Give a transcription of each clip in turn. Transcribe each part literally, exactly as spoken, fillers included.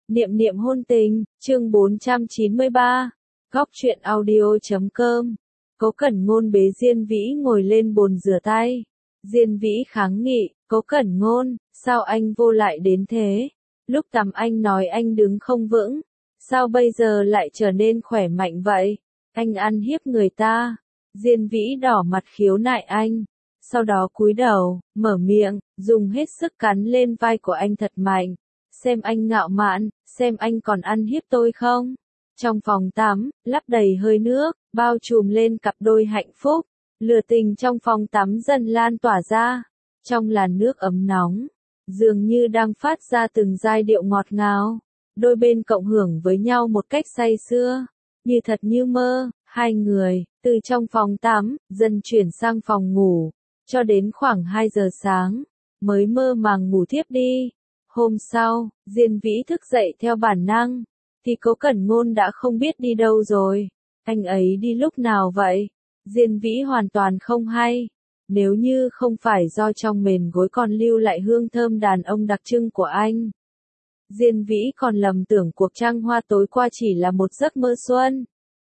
Niệm niệm hôn tình, chương bốn trăm chín mươi ba, góc truyện audio chấm com. Cố Cẩn Ngôn bế Diên Vĩ ngồi lên bồn rửa tay. Diên Vĩ kháng nghị, Cố Cẩn Ngôn, sao anh vô lại đến thế? Lúc tắm anh nói anh đứng không vững, sao bây giờ lại trở nên khỏe mạnh vậy? Anh ăn hiếp người ta. Diên Vĩ đỏ mặt khiếu nại anh. Sau đó cúi đầu, mở miệng, dùng hết sức cắn lên vai của anh thật mạnh. Xem anh ngạo mạn, xem anh còn ăn hiếp tôi không? Trong phòng tắm, lắp đầy hơi nước, bao trùm lên cặp đôi hạnh phúc. Lửa tình trong phòng tắm dần lan tỏa ra. Trong làn nước ấm nóng, dường như đang phát ra từng giai điệu ngọt ngào. Đôi bên cộng hưởng với nhau một cách say sưa, như thật như mơ. Hai người, từ trong phòng tắm, dần chuyển sang phòng ngủ, cho đến khoảng hai giờ sáng, mới mơ màng ngủ thiếp đi. Hôm sau, Diên Vĩ thức dậy theo bản năng, thì Cố Cẩn Ngôn đã không biết đi đâu rồi. Anh ấy đi lúc nào vậy? Diên Vĩ hoàn toàn không hay. Nếu như không phải do trong mền gối còn lưu lại hương thơm đàn ông đặc trưng của anh, Diên Vĩ còn lầm tưởng cuộc trăng hoa tối qua chỉ là một giấc mơ xuân.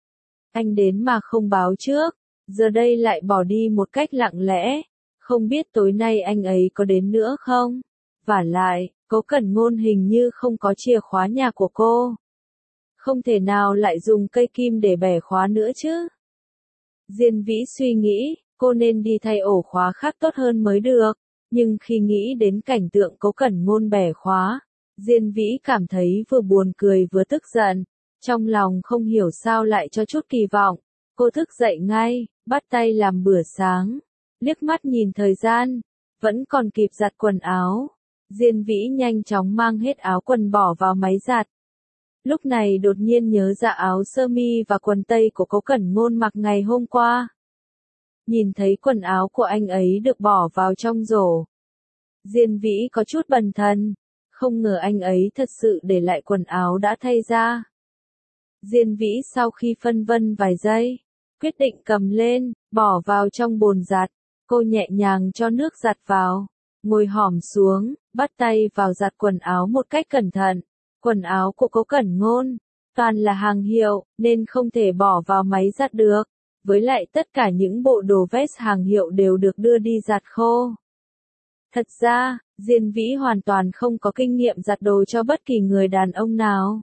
Anh đến mà không báo trước, giờ đây lại bỏ đi một cách lặng lẽ. Không biết tối nay anh ấy có đến nữa không? Vả lại, Cố Cẩn Ngôn hình như không có chìa khóa nhà của cô. Không thể nào lại dùng cây kim để bẻ khóa nữa chứ? Diên Vĩ suy nghĩ, cô nên đi thay ổ khóa khác tốt hơn mới được. Nhưng khi nghĩ đến cảnh tượng Cố Cẩn Ngôn bẻ khóa, Diên Vĩ cảm thấy vừa buồn cười vừa tức giận. Trong lòng không hiểu sao lại cho chút kỳ vọng. Cô thức dậy ngay, bắt tay làm bữa sáng. Liếc mắt nhìn thời gian, vẫn còn kịp giặt quần áo. Diên Vĩ nhanh chóng mang hết áo quần bỏ vào máy giặt. Lúc này đột nhiên nhớ ra áo sơ mi và quần tây của Cố Cẩn Ngôn mặc ngày hôm qua. Nhìn thấy quần áo của anh ấy được bỏ vào trong rổ, Diên Vĩ có chút bần thần. Không ngờ anh ấy thật sự để lại quần áo đã thay ra. Diên Vĩ sau khi phân vân vài giây, quyết định cầm lên, bỏ vào trong bồn giặt. Cô nhẹ nhàng cho nước giặt vào, ngồi hõm xuống, bắt tay vào giặt quần áo một cách cẩn thận. Quần áo của Cố Cẩn Ngôn, toàn là hàng hiệu, nên không thể bỏ vào máy giặt được. Với lại tất cả những bộ đồ vest hàng hiệu đều được đưa đi giặt khô. Thật ra, Diên Vĩ hoàn toàn không có kinh nghiệm giặt đồ cho bất kỳ người đàn ông nào.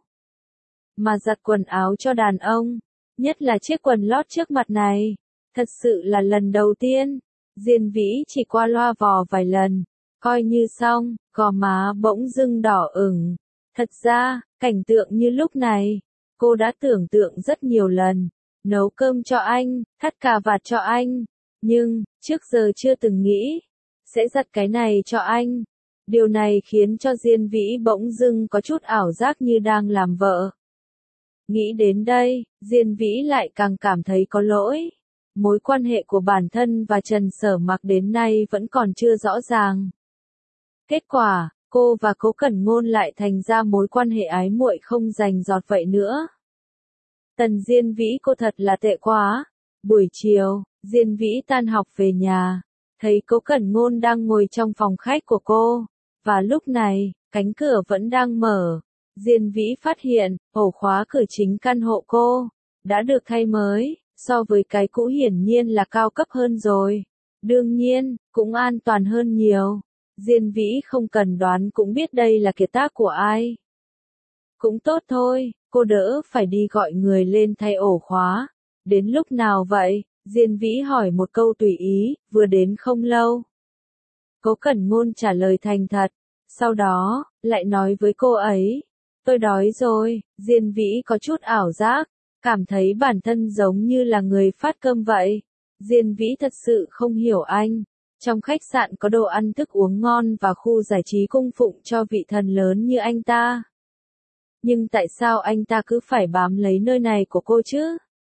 Mà giặt quần áo cho đàn ông, nhất là chiếc quần lót trước mặt này, thật sự là lần đầu tiên. Diên Vĩ chỉ qua loa vò vài lần, coi như xong, gò má bỗng dưng đỏ ửng. Thật ra, cảnh tượng như lúc này, cô đã tưởng tượng rất nhiều lần. Nấu cơm cho anh, thắt cà vạt cho anh, nhưng, trước giờ chưa từng nghĩ sẽ giặt cái này cho anh. Điều này khiến cho Diên Vĩ bỗng dưng có chút ảo giác như đang làm vợ. Nghĩ đến đây, Diên Vĩ lại càng cảm thấy có lỗi. Mối quan hệ của bản thân và Trần Sở Mặc đến nay vẫn còn chưa rõ ràng. Kết quả, cô và Cố Cẩn Ngôn lại thành ra mối quan hệ ái muội không rành rọt vậy nữa. Tần Diên Vĩ cô thật là tệ quá. Buổi chiều, Diên Vĩ tan học về nhà, thấy Cố Cẩn Ngôn đang ngồi trong phòng khách của cô. Và lúc này, cánh cửa vẫn đang mở. Diên Vĩ phát hiện, ổ khóa cửa chính căn hộ cô đã được thay mới, so với cái cũ hiển nhiên là cao cấp hơn rồi. Đương nhiên, cũng an toàn hơn nhiều. Diên Vĩ không cần đoán cũng biết đây là kiệt tác của ai. Cũng tốt thôi, cô đỡ phải đi gọi người lên thay ổ khóa. Đến lúc nào vậy? Diên Vĩ hỏi một câu tùy ý, vừa đến không lâu. Cố Cẩn Ngôn trả lời thành thật, sau đó, lại nói với cô ấy. Tôi đói rồi. Diên Vĩ có chút ảo giác, cảm thấy bản thân giống như là người phát cơm vậy. Diên Vĩ thật sự không hiểu anh. Trong khách sạn có đồ ăn thức uống ngon và khu giải trí cung phụng cho vị thần lớn như anh ta. Nhưng tại sao anh ta cứ phải bám lấy nơi này của cô chứ?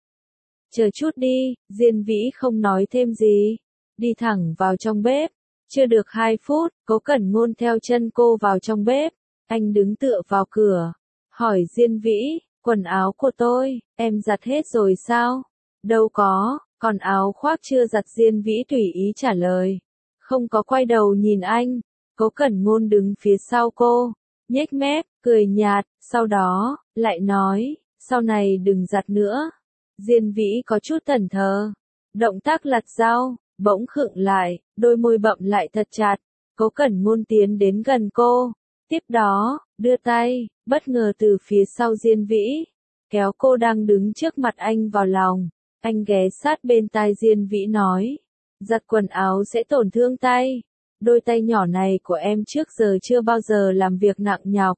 Chờ chút đi, Diên Vĩ không nói thêm gì. Đi thẳng vào trong bếp. Chưa được hai phút, Cố Cẩn Ngôn theo chân cô vào trong bếp. Anh đứng tựa vào cửa, hỏi Diên Vĩ, quần áo của tôi, em giặt hết rồi sao? Đâu có, còn áo khoác chưa giặt. Diên Vĩ tùy ý trả lời. Không có quay đầu nhìn anh. Cố Cẩn Ngôn đứng phía sau cô, nhếch mép, cười nhạt, sau đó, lại nói, sau này đừng giặt nữa. Diên Vĩ có chút thẫn thờ. Động tác lặt rau, bỗng khựng lại, đôi môi bậm lại thật chặt. Cố Cẩn Ngôn tiến đến gần cô. Tiếp đó, đưa tay, bất ngờ từ phía sau Diên Vĩ. Kéo cô đang đứng trước mặt anh vào lòng. Anh ghé sát bên tai Diên Vĩ nói. Giặt quần áo sẽ tổn thương tay. Đôi tay nhỏ này của em trước giờ chưa bao giờ làm việc nặng nhọc.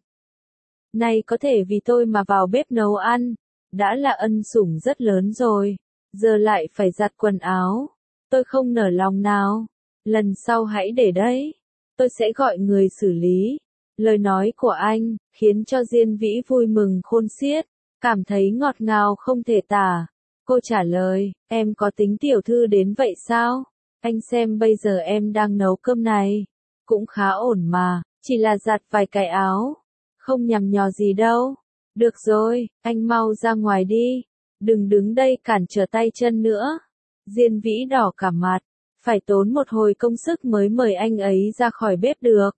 Này có thể vì tôi mà vào bếp nấu ăn. Đã là ân sủng rất lớn rồi. Giờ lại phải giặt quần áo. Tôi không nở lòng nào. Lần sau hãy để đấy. Tôi sẽ gọi người xử lý. Lời nói của anh, khiến cho Diên Vĩ vui mừng khôn xiết. Cảm thấy ngọt ngào không thể tả. Cô trả lời, em có tính tiểu thư đến vậy sao? Anh xem bây giờ em đang nấu cơm này. Cũng khá ổn mà, chỉ là giặt vài cái áo. Không nhằm nhò gì đâu. Được rồi, anh mau ra ngoài đi. Đừng đứng đây cản trở tay chân nữa. Diên Vĩ đỏ cả mặt. Phải tốn một hồi công sức mới mời anh ấy ra khỏi bếp được.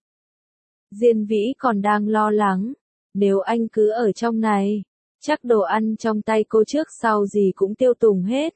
Diên Vĩ còn đang lo lắng. Nếu anh cứ ở trong này, chắc đồ ăn trong tay cô trước sau gì cũng tiêu tùng hết.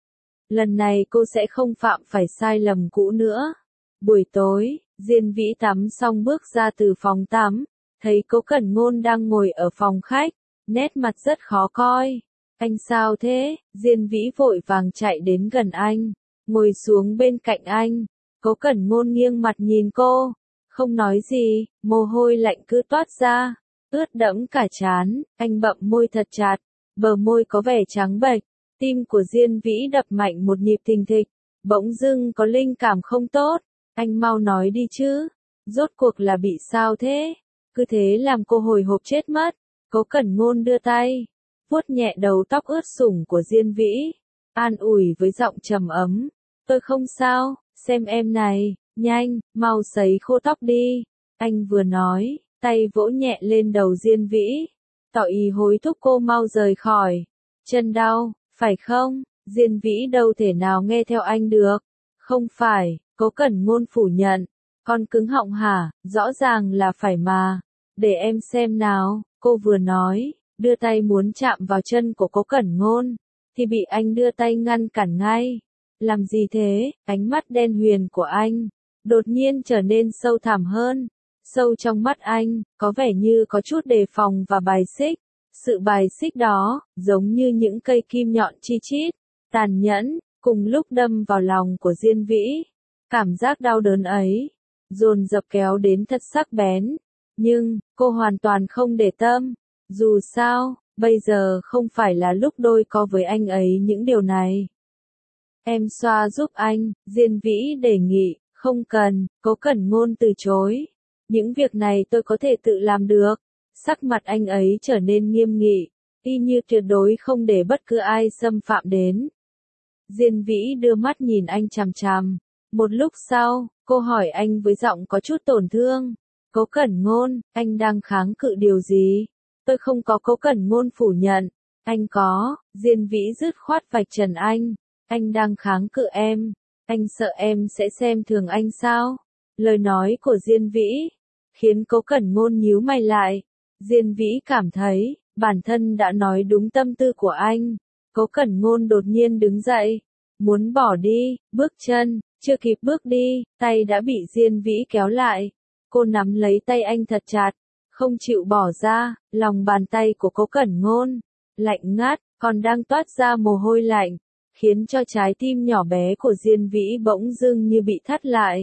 Lần này cô sẽ không phạm phải sai lầm cũ nữa. Buổi tối, Diên Vĩ tắm xong bước ra từ phòng tắm. Thấy Cố Cẩn Ngôn đang ngồi ở phòng khách. Nét mặt rất khó coi. Anh sao thế? Diên Vĩ vội vàng chạy đến gần anh. Ngồi xuống bên cạnh anh. Cố Cẩn Ngôn nghiêng mặt nhìn cô. Không nói gì, mồ hôi lạnh cứ toát ra. Ướt đẫm cả trán, anh bậm môi thật chặt. Bờ môi có vẻ trắng bệch. Tim của Diên Vĩ đập mạnh một nhịp thình thịch. Bỗng dưng có linh cảm không tốt. Anh mau nói đi chứ. Rốt cuộc là bị sao thế? Cứ thế làm cô hồi hộp chết mất. Cố Cẩn Ngôn đưa tay. Vuốt nhẹ đầu tóc ướt sũng của Diên Vĩ. An ủi với giọng trầm ấm. Tôi không sao, xem em này, nhanh, mau sấy khô tóc đi. Anh vừa nói, tay vỗ nhẹ lên đầu Diên Vĩ. Tỏ ý hối thúc cô mau rời khỏi. Chân đau, phải không? Diên Vĩ đâu thể nào nghe theo anh được. Không phải, Cố Cẩn Ngôn phủ nhận. Con cứng họng hả, rõ ràng là phải mà. Để em xem nào, cô vừa nói, đưa tay muốn chạm vào chân của Cố Cẩn Ngôn. Thì bị anh đưa tay ngăn cản ngay. Làm gì thế? Ánh mắt đen huyền của anh đột nhiên trở nên sâu thẳm hơn. Sâu trong mắt anh, có vẻ như có chút đề phòng và bài xích. Sự bài xích đó, giống như những cây kim nhọn chi chít, tàn nhẫn, cùng lúc đâm vào lòng của Diên Vĩ. Cảm giác đau đớn ấy, dồn dập kéo đến thật sắc bén. Nhưng, cô hoàn toàn không để tâm. Dù sao, bây giờ không phải là lúc đôi co với anh ấy những điều này. Em xoa giúp anh, Diên Vĩ đề nghị. Không cần, Cố Cẩn Ngôn từ chối. Những việc này tôi có thể tự làm được. Sắc mặt anh ấy trở nên nghiêm nghị, y như tuyệt đối không để bất cứ ai xâm phạm đến. Diên Vĩ đưa mắt nhìn anh chằm chằm. Một lúc sau, cô hỏi anh với giọng có chút tổn thương. Cố Cẩn Ngôn, anh đang kháng cự điều gì? Tôi không có. Cố Cẩn Ngôn phủ nhận. Anh có. Diên Vĩ dứt khoát vạch trần anh. Anh đang kháng cự em. Anh sợ em sẽ xem thường anh sao? Lời nói của Diên Vĩ khiến Cố Cẩn Ngôn nhíu mày lại. Diên Vĩ cảm thấy bản thân đã nói đúng tâm tư của anh. Cố Cẩn Ngôn đột nhiên đứng dậy, muốn bỏ đi, bước chân, chưa kịp bước đi, tay đã bị Diên Vĩ kéo lại. Cô nắm lấy tay anh thật chặt, không chịu bỏ ra. Lòng bàn tay của Cố Cẩn Ngôn lạnh ngắt, còn đang toát ra mồ hôi lạnh, khiến cho trái tim nhỏ bé của Diên Vĩ bỗng dưng như bị thắt lại.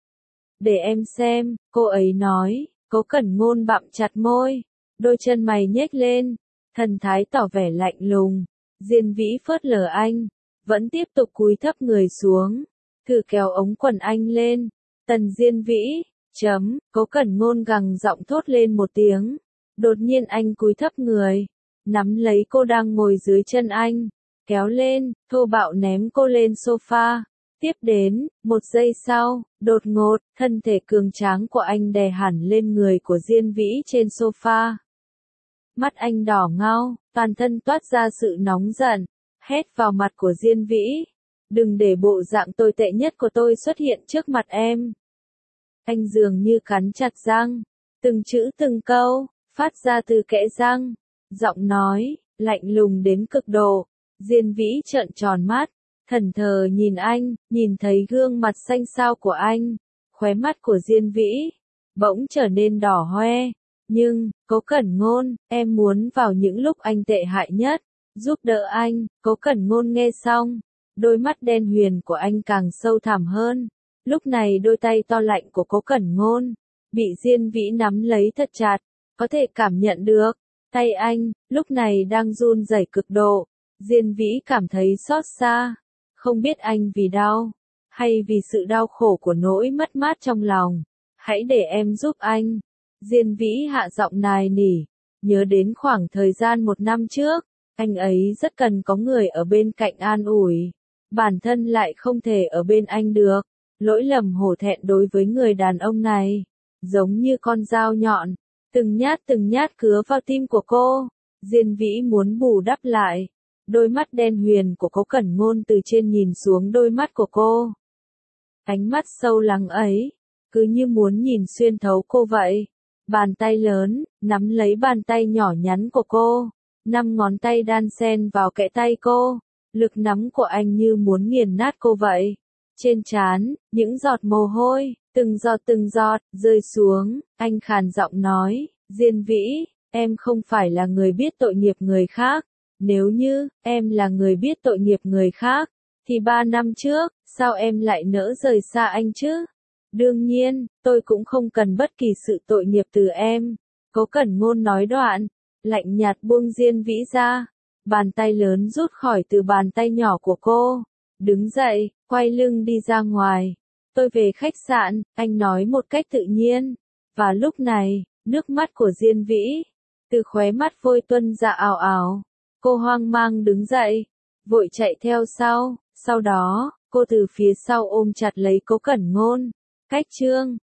Để em xem, cô ấy nói. Cố Cẩn Ngôn bặm chặt môi, đôi chân mày nhếch lên, thần thái tỏ vẻ lạnh lùng. Diên Vĩ phớt lờ anh, vẫn tiếp tục cúi thấp người xuống, thử kéo ống quần anh lên. Tần Diên Vĩ, chấm, Cố Cẩn Ngôn gằn giọng thốt lên một tiếng. Đột nhiên anh cúi thấp người, nắm lấy cô đang ngồi dưới chân anh, kéo lên, thô bạo ném cô lên sofa. Tiếp đến, một giây sau, đột ngột, thân thể cường tráng của anh đè hẳn lên người của Diên Vĩ trên sofa. Mắt anh đỏ ngao, toàn thân toát ra sự nóng giận, hét vào mặt của Diên Vĩ. Đừng để bộ dạng tồi tệ nhất của tôi xuất hiện trước mặt em. Anh dường như cắn chặt răng, từng chữ từng câu, phát ra từ kẽ răng. Giọng nói, lạnh lùng đến cực độ. Diên Vĩ trợn tròn mắt, thẫn thờ nhìn anh, nhìn thấy gương mặt xanh xao của anh. Khóe mắt của Diên Vĩ bỗng trở nên đỏ hoe. Nhưng, Cố Cẩn Ngôn, em muốn vào những lúc anh tệ hại nhất, giúp đỡ anh. Cố Cẩn Ngôn nghe xong, đôi mắt đen huyền của anh càng sâu thẳm hơn. Lúc này đôi tay to lạnh của Cố Cẩn Ngôn bị Diên Vĩ nắm lấy thật chặt, có thể cảm nhận được, tay anh lúc này đang run rẩy cực độ. Diên Vĩ cảm thấy xót xa, không biết anh vì đau, hay vì sự đau khổ của nỗi mất mát trong lòng. Hãy để em giúp anh. Diên Vĩ hạ giọng nài nỉ, nhớ đến khoảng thời gian một năm trước, anh ấy rất cần có người ở bên cạnh an ủi. Bản thân lại không thể ở bên anh được. Lỗi lầm hổ thẹn đối với người đàn ông này, giống như con dao nhọn, từng nhát từng nhát cứa vào tim của cô. Diên Vĩ muốn bù đắp lại. Đôi mắt đen huyền của Cố Cẩn Ngôn từ trên nhìn xuống đôi mắt của cô. Ánh mắt sâu lắng ấy, cứ như muốn nhìn xuyên thấu cô vậy. Bàn tay lớn, nắm lấy bàn tay nhỏ nhắn của cô. Năm ngón tay đan xen vào kẽ tay cô. Lực nắm của anh như muốn nghiền nát cô vậy. Trên trán, những giọt mồ hôi, từng giọt từng giọt, rơi xuống. Anh khàn giọng nói, Diên Vĩ, em không phải là người biết tội nghiệp người khác. Nếu như, em là người biết tội nghiệp người khác, thì ba năm trước, sao em lại nỡ rời xa anh chứ? Đương nhiên, tôi cũng không cần bất kỳ sự tội nghiệp từ em. Cố Cẩn Ngôn nói đoạn, lạnh nhạt buông Diên Vĩ ra. Bàn tay lớn rút khỏi từ bàn tay nhỏ của cô. Đứng dậy, quay lưng đi ra ngoài. Tôi về khách sạn, anh nói một cách tự nhiên. Và lúc này, nước mắt của Diên Vĩ từ khóe mắt vôi tuôn ra ào ào. Cô hoang mang đứng dậy, vội chạy theo sau. Sau đó, cô từ phía sau ôm chặt lấy Cố Cẩn Ngôn. Cách chương